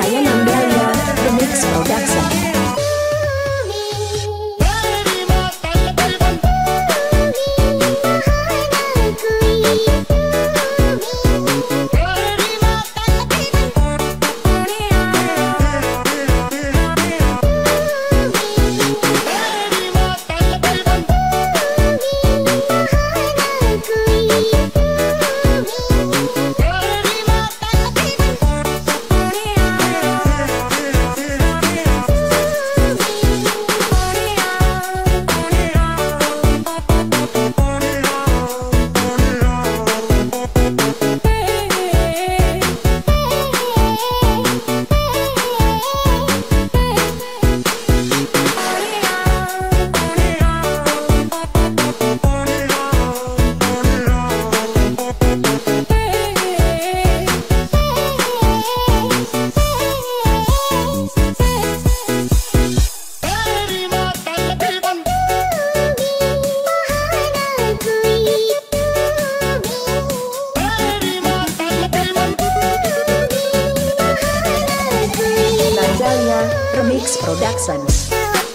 Saya Nandaya, Remix Production. Remix Productions.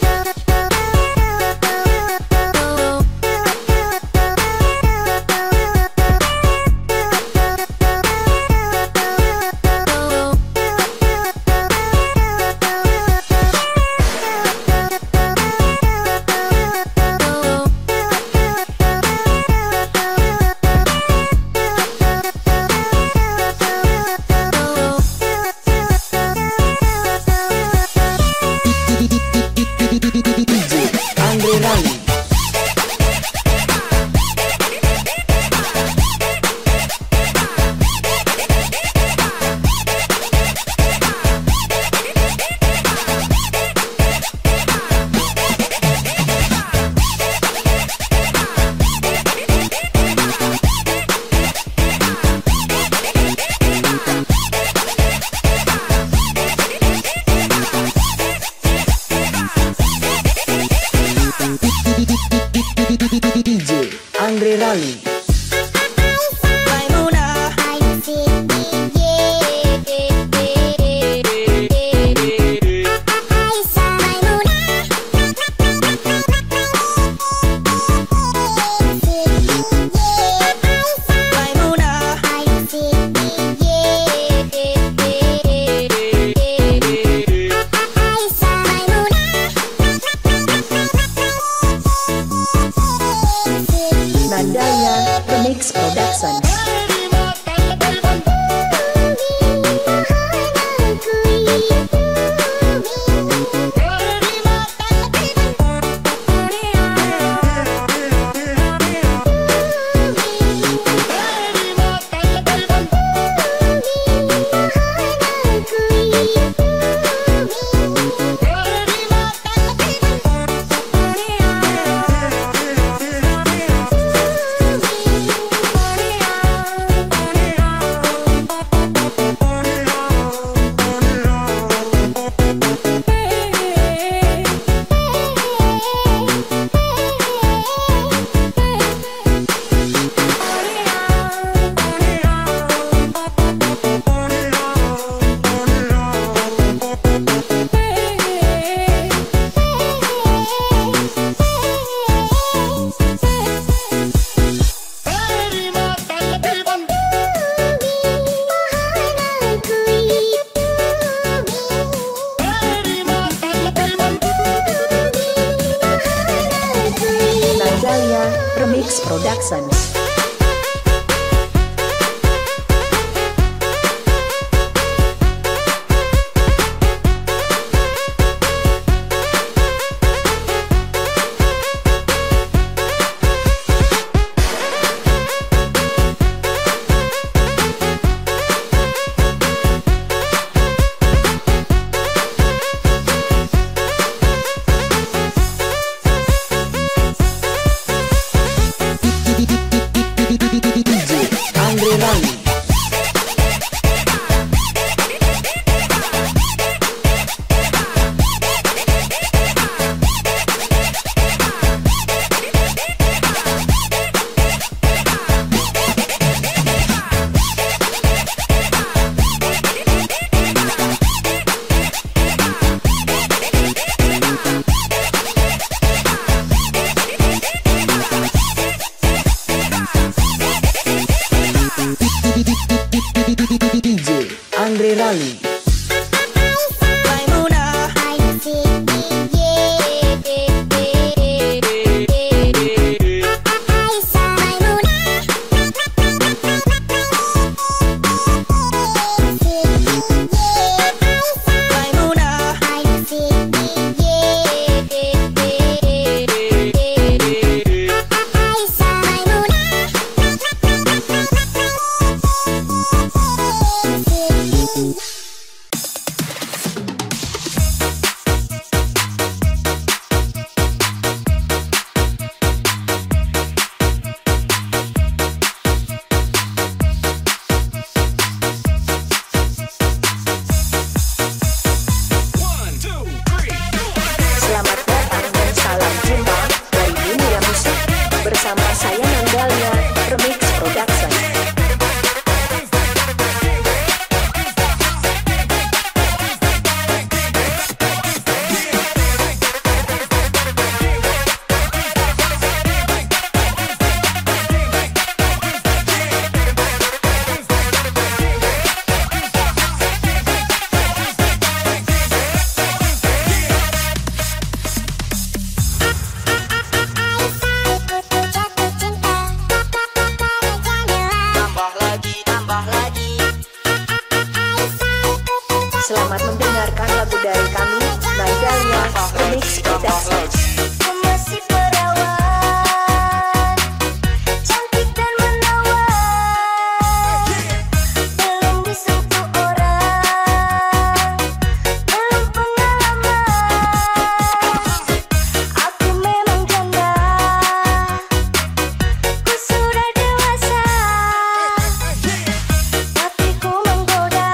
Andre Rally. Nandaya Remix Production. Remix Productions. Selamat mendengarkan lagu dari kami, Nadalia Remix Productions. Masih perawan, cantik dan menawan, belum disentuh orang, belum pengalaman. Aku memang janda, ku sudah dewasa, tapi ku menggoda,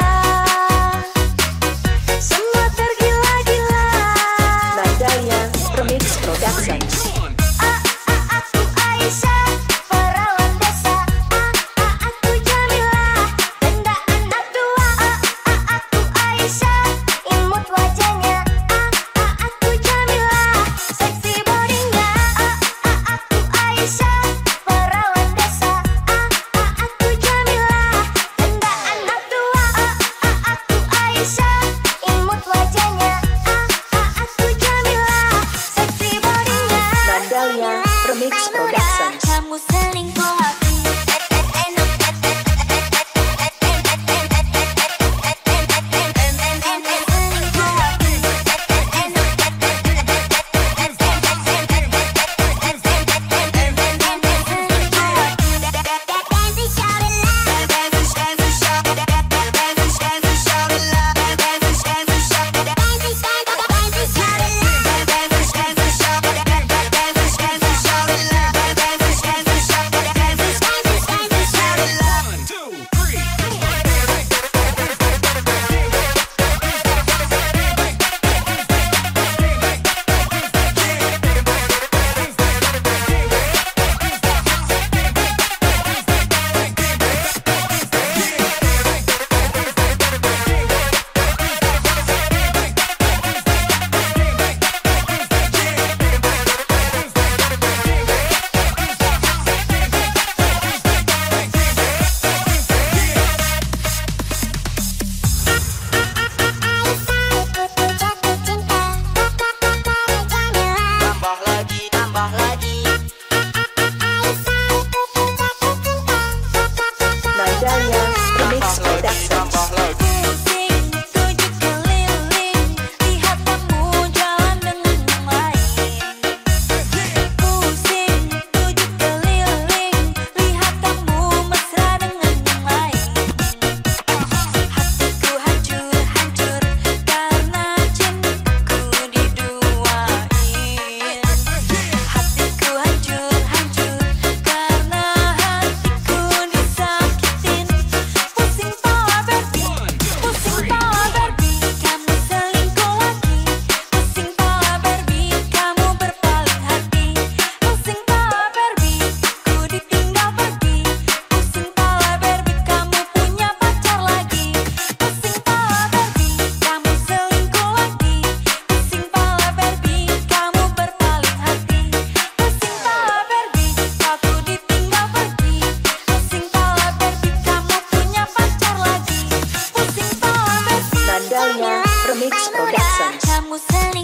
semua tergila-gila. Nadalia Remix Productions. Aku Aisyah, perawan desa. Aku Jamilah, tendaan Abdua. Aku Aisyah, imut wajahnya. Aku Jamilah, seksi bodinya. Aku Aisyah, perawan desa. Aku Jamilah, tendaan Abdua. Aku Aisyah, imut wajahnya. Aku Jamilah, seksi bodinya. Nadalia Remix Productions. Kamu selingkuh lagi. Nadalia Remix Productions. Pusing tujuh keliling, lihat kamu jalan dengan yang lain. Pusing tujuh keliling, lihat kamu mesra dengan yang lain. Hatiku hancur-hancur karena cintaku diduain. Hatiku hancur-hancur karena hatiku disakitin. Pusing pala Barbie, kamu selingkuh lagi. Pusing pala Barbie, kamu berpaling hati. Pusing pala Barbie, ku ditinggal pergi. Pusing pala Barbie, kamu punya pacar lagi. Pusing pala Barbie, kamu selingkuh lagi. Pusing pala Barbie, kamu berpaling hati. Pusing pala Barbie, aku ditinggal pergi. Pusing pala Barbie, kamu punya pacar lagi. Pusing pala Barbie, Nadalia Remix Productions. kamu selingkuh.